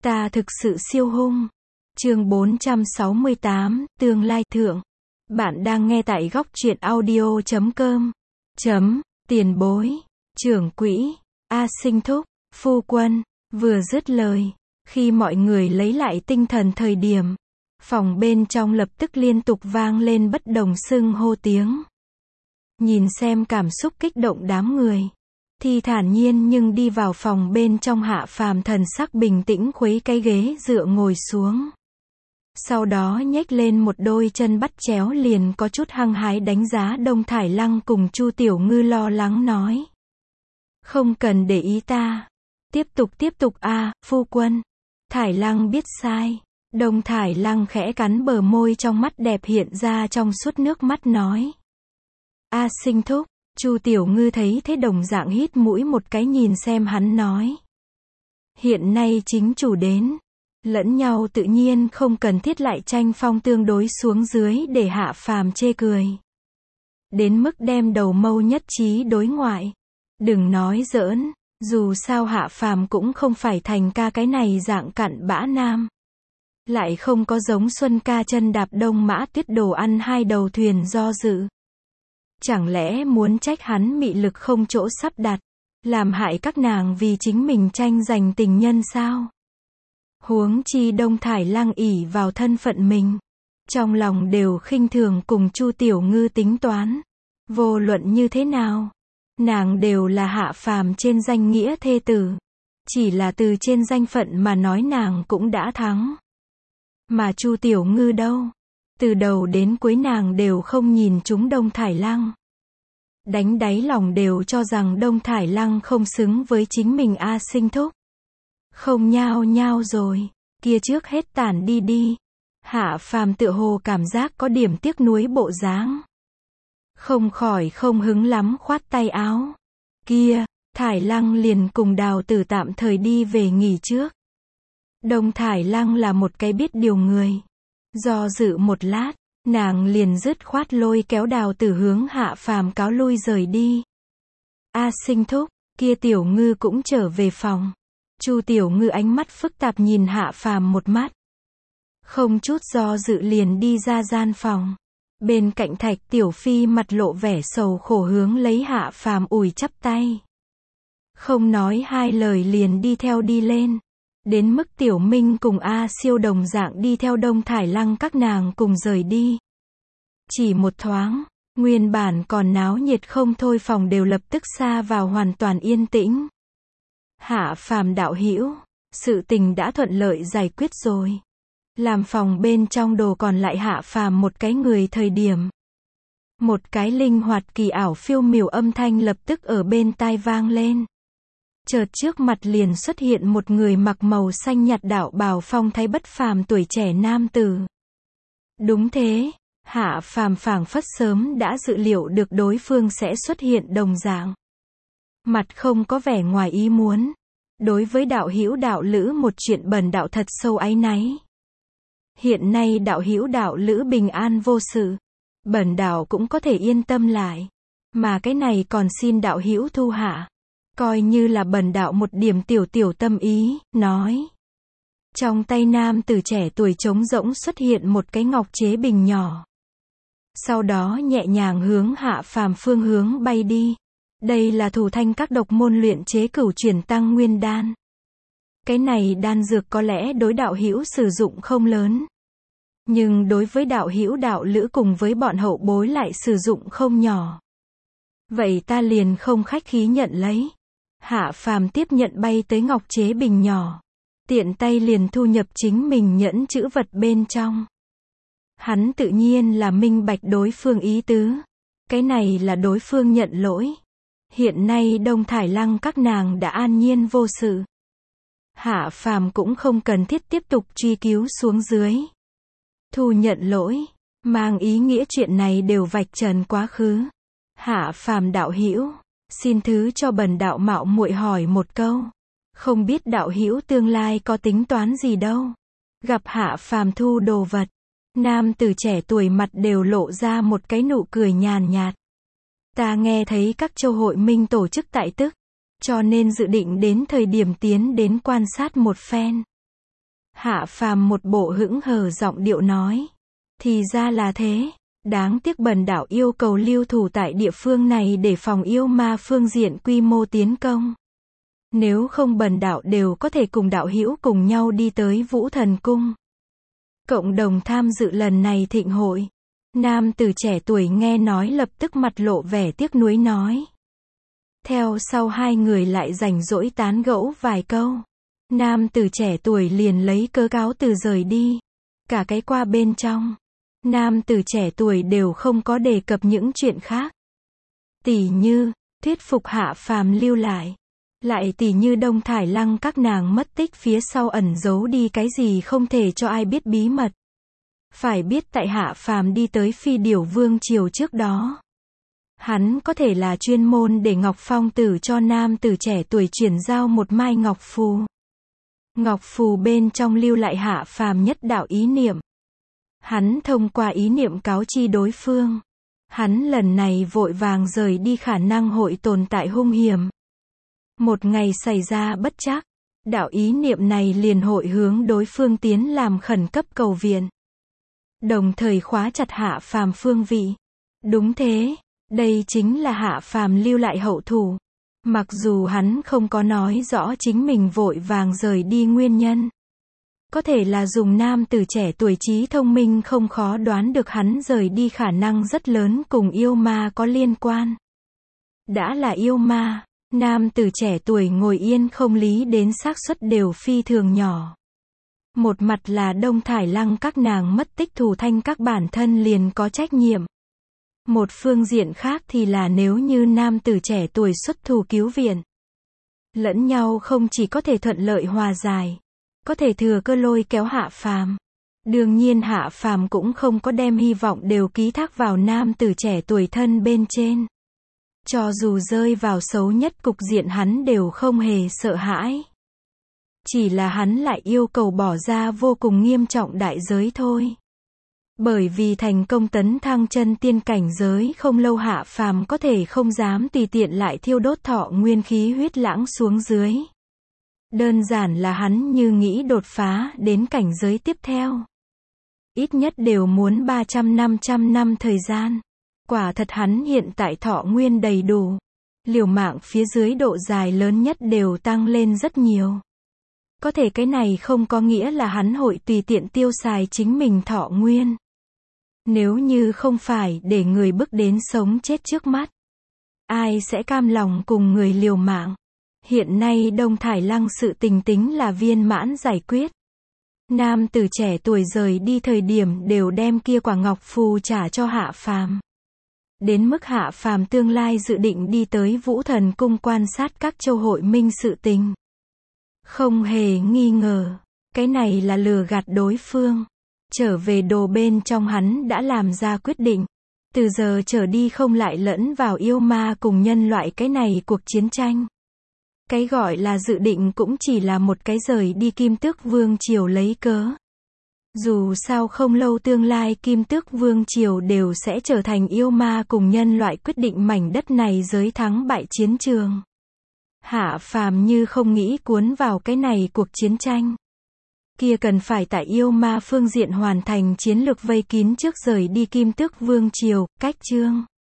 Ta thực sự siêu hung. Chương 468, tương lai thượng. Bạn đang nghe tại góc truyện audio.com. Tiền bối, trưởng quỹ, A Sinh thúc, phu quân, vừa dứt lời. Khi mọi người lấy lại tinh thần thời điểm, phòng bên trong lập tức liên tục vang lên bất đồng xưng hô tiếng. Nhìn xem cảm xúc kích động đám người, thì thản nhiên nhưng đi vào phòng bên trong Hạ Phàm thần sắc bình tĩnh khuấy cái ghế dựa ngồi xuống. Sau đó nhếch lên một đôi chân bắt chéo liền có chút hăng hái đánh giá Đông Thải Lăng cùng Chu Tiểu Ngư lo lắng nói. Không cần để ý ta. Tiếp tục phu quân. Thải Lăng biết sai. Đông Thải Lăng khẽ cắn bờ môi trong mắt đẹp hiện ra trong suốt nước mắt nói. A Sinh thúc. Chu Tiểu Ngư thấy thế đồng dạng hít mũi một cái nhìn xem hắn nói. Hiện nay chính chủ đến. Lẫn nhau tự nhiên không cần thiết lại tranh phong tương đối xuống dưới để Hạ Phàm chê cười. Đến mức đem đầu mâu nhất trí đối ngoại. Đừng nói giỡn, dù sao Hạ Phàm cũng không phải thành ca cái này dạng cặn bã nam. Lại không có giống Xuân ca chân đạp Đông Mã Tuyết đồ ăn hai đầu thuyền do dự. Chẳng lẽ muốn trách hắn mị lực không chỗ sắp đặt, làm hại các nàng vì chính mình tranh giành tình nhân sao? Huống chi Đông Thải Lăng ỷ vào thân phận mình, trong lòng đều khinh thường cùng Chu Tiểu Ngư tính toán. Vô luận như thế nào, nàng đều là Hạ Phàm trên danh nghĩa thê tử. Chỉ là từ trên danh phận mà nói nàng cũng đã thắng. Mà Chu Tiểu Ngư đâu? Từ đầu đến cuối nàng đều không nhìn trúng Đông Thải Lăng. Đánh đáy lòng đều cho rằng Đông Thải Lăng không xứng với chính mình A Sinh thúc. Không nhao nhao rồi, kia trước hết tản đi. Hạ Phàm tựa hồ cảm giác có điểm tiếc nuối bộ dáng. Không khỏi không hứng lắm khoát tay áo. Kia, Thải Lăng liền cùng Đào Tử tạm thời đi về nghỉ trước. Đông Thải Lăng là một cái biết điều người. Do dự một lát, nàng liền dứt khoát lôi kéo Đào Tử hướng Hạ Phàm cáo lui rời đi. A Sinh thúc, kia Tiểu Ngư cũng trở về phòng. Chu Tiểu Ngư ánh mắt phức tạp nhìn Hạ Phàm một mắt. Không chút do dự liền đi ra gian phòng. Bên cạnh Thạch Tiểu Phi mặt lộ vẻ sầu khổ hướng lấy Hạ Phàm ủi chắp tay. Không nói hai lời liền đi theo đi lên. Đến mức Tiểu Minh cùng A Siêu đồng dạng đi theo Đông Thải Lăng các nàng cùng rời đi. Chỉ một thoáng, nguyên bản còn náo nhiệt không thôi phòng đều lập tức xa vào hoàn toàn yên tĩnh. Hạ Phàm đạo hữu, sự tình đã thuận lợi giải quyết rồi. Làm phòng bên trong đồ còn lại Hạ Phàm một cái người thời điểm. Một cái linh hoạt kỳ ảo phiêu miểu âm thanh lập tức ở bên tai vang lên. Chợt trước mặt liền xuất hiện một người mặc màu xanh nhạt đạo bào phong thái bất phàm tuổi trẻ nam tử. Đúng thế, Hạ Phàm phảng phất sớm đã dự liệu được đối phương sẽ xuất hiện đồng dạng. Mặt không có vẻ ngoài ý muốn. Đối với đạo hữu đạo lữ một chuyện bần đạo thật sâu áy náy. Hiện nay đạo hữu đạo lữ bình an vô sự, bần đạo cũng có thể yên tâm lại. Mà cái này còn xin đạo hữu thu hạ. Coi như là bần đạo một điểm tiểu tâm ý, nói. Trong tay nam tử trẻ tuổi trống rỗng xuất hiện một cái ngọc chế bình nhỏ. Sau đó nhẹ nhàng hướng Hạ Phàm phương hướng bay đi. Đây là Thủ Thanh các độc môn luyện chế cửu chuyển tăng nguyên đan. Cái này đan dược có lẽ đối đạo hữu sử dụng không lớn. Nhưng đối với đạo hữu đạo lữ cùng với bọn hậu bối lại sử dụng không nhỏ. Vậy ta liền không khách khí nhận lấy. Hạ Phàm tiếp nhận bay tới ngọc chế bình nhỏ. Tiện tay liền thu nhập chính mình nhẫn chữ vật bên trong. Hắn tự nhiên là minh bạch đối phương ý tứ. Cái này là đối phương nhận lỗi. Hiện nay Đông Thải Lăng các nàng đã an nhiên vô sự. Hạ Phàm cũng không cần thiết tiếp tục truy cứu xuống dưới. Thu nhận lỗi, mang ý nghĩa chuyện này đều vạch trần quá khứ. Hạ Phàm đạo hữu, xin thứ cho bần đạo mạo muội hỏi một câu. Không biết đạo hữu tương lai có tính toán gì đâu. Gặp Hạ Phàm thu đồ vật, nam tử trẻ tuổi mặt đều lộ ra một cái nụ cười nhàn nhạt. Ta nghe thấy các châu hội minh tổ chức tại tức, cho nên dự định đến thời điểm tiến đến quan sát một phen. Hạ Phàm một bộ hững hờ giọng điệu nói. Thì ra là thế. Đáng tiếc bần đạo yêu cầu lưu thủ tại địa phương này để phòng yêu ma phương diện quy mô tiến công. Nếu không bần đạo đều có thể cùng đạo hữu cùng nhau đi tới Vũ Thần Cung. Cộng đồng tham dự lần này thịnh hội. Nam tử trẻ tuổi nghe nói lập tức mặt lộ vẻ tiếc nuối nói. Theo sau hai người lại rảnh rỗi tán gẫu vài câu. Nam tử trẻ tuổi liền lấy cớ cáo từ rời đi. Cả cái qua bên trong. Nam tử trẻ tuổi đều không có đề cập những chuyện khác. Tỉ như, thuyết phục Hạ Phàm lưu lại. Lại tỉ như Đông Thải Lăng các nàng mất tích phía sau ẩn giấu đi cái gì không thể cho ai biết bí mật. Phải biết tại Hạ Phàm đi tới Phi Điểu Vương triều trước đó. Hắn có thể là chuyên môn để Ngọc Phong Tử cho nam tử trẻ tuổi chuyển giao một mai ngọc phù. Ngọc phù bên trong lưu lại Hạ Phàm nhất đạo ý niệm. Hắn thông qua ý niệm cáo chi đối phương. Hắn lần này vội vàng rời đi khả năng hội tồn tại hung hiểm. Một ngày xảy ra bất trắc, đạo ý niệm này liền hội hướng đối phương tiến làm khẩn cấp cầu viện. Đồng thời khóa chặt Hạ Phàm phương vị. Đúng thế, đây chính là Hạ Phàm lưu lại hậu thủ. Mặc dù hắn không có nói rõ chính mình vội vàng rời đi nguyên nhân. Có thể là dùng nam tử trẻ tuổi trí thông minh không khó đoán được hắn rời đi khả năng rất lớn cùng yêu ma có liên quan. Đã là yêu ma, nam tử trẻ tuổi ngồi yên không lý đến xác suất đều phi thường nhỏ. Một mặt là Đông Thải Lăng các nàng mất tích Thủ Thanh các bản thân liền có trách nhiệm. Một phương diện khác thì là nếu như nam tử trẻ tuổi xuất thủ cứu viện. Lẫn nhau không chỉ có thể thuận lợi hòa giải. Có thể thừa cơ lôi kéo Hạ Phàm. Đương nhiên Hạ Phàm cũng không có đem hy vọng đều ký thác vào nam tử trẻ tuổi thân bên trên. Cho dù rơi vào xấu nhất cục diện hắn đều không hề sợ hãi. Chỉ là hắn lại yêu cầu bỏ ra vô cùng nghiêm trọng đại giới thôi. Bởi vì thành công tấn thăng chân tiên cảnh giới không lâu Hạ Phàm có thể không dám tùy tiện lại thiêu đốt thọ nguyên khí huyết lãng xuống dưới. Đơn giản là hắn như nghĩ đột phá đến cảnh giới tiếp theo. Ít nhất đều muốn 300-500 năm thời gian. Quả thật hắn hiện tại thọ nguyên đầy đủ. Liều mạng phía dưới độ dài lớn nhất đều tăng lên rất nhiều. Có thể cái này không có nghĩa là hắn hội tùy tiện tiêu xài chính mình thọ nguyên. Nếu như không phải để người bước đến sống chết trước mắt. Ai sẽ cam lòng cùng người liều mạng. Hiện nay Đông Thải Lăng sự tình tính là viên mãn giải quyết. Nam tử trẻ tuổi rời đi thời điểm đều đem kia quả ngọc phù trả cho Hạ Phàm. Đến mức Hạ Phàm tương lai dự định đi tới Vũ Thần Cung quan sát các châu hội minh sự tình. Không hề nghi ngờ, cái này là lừa gạt đối phương. Trở về đồ bên trong hắn đã làm ra quyết định. Từ giờ trở đi không lại lẫn vào yêu ma cùng nhân loại cái này cuộc chiến tranh. Cái gọi là dự định cũng chỉ là một cái rời đi Kim Tước Vương triều lấy cớ. Dù sao không lâu tương lai Kim Tước Vương triều đều sẽ trở thành yêu ma cùng nhân loại quyết định mảnh đất này giới thắng bại chiến trường. Hạ Phàm như không nghĩ cuốn vào cái này cuộc chiến tranh. Kia cần phải tại yêu ma phương diện hoàn thành chiến lược vây kín trước rời đi Kim Tước Vương triều, cách chương.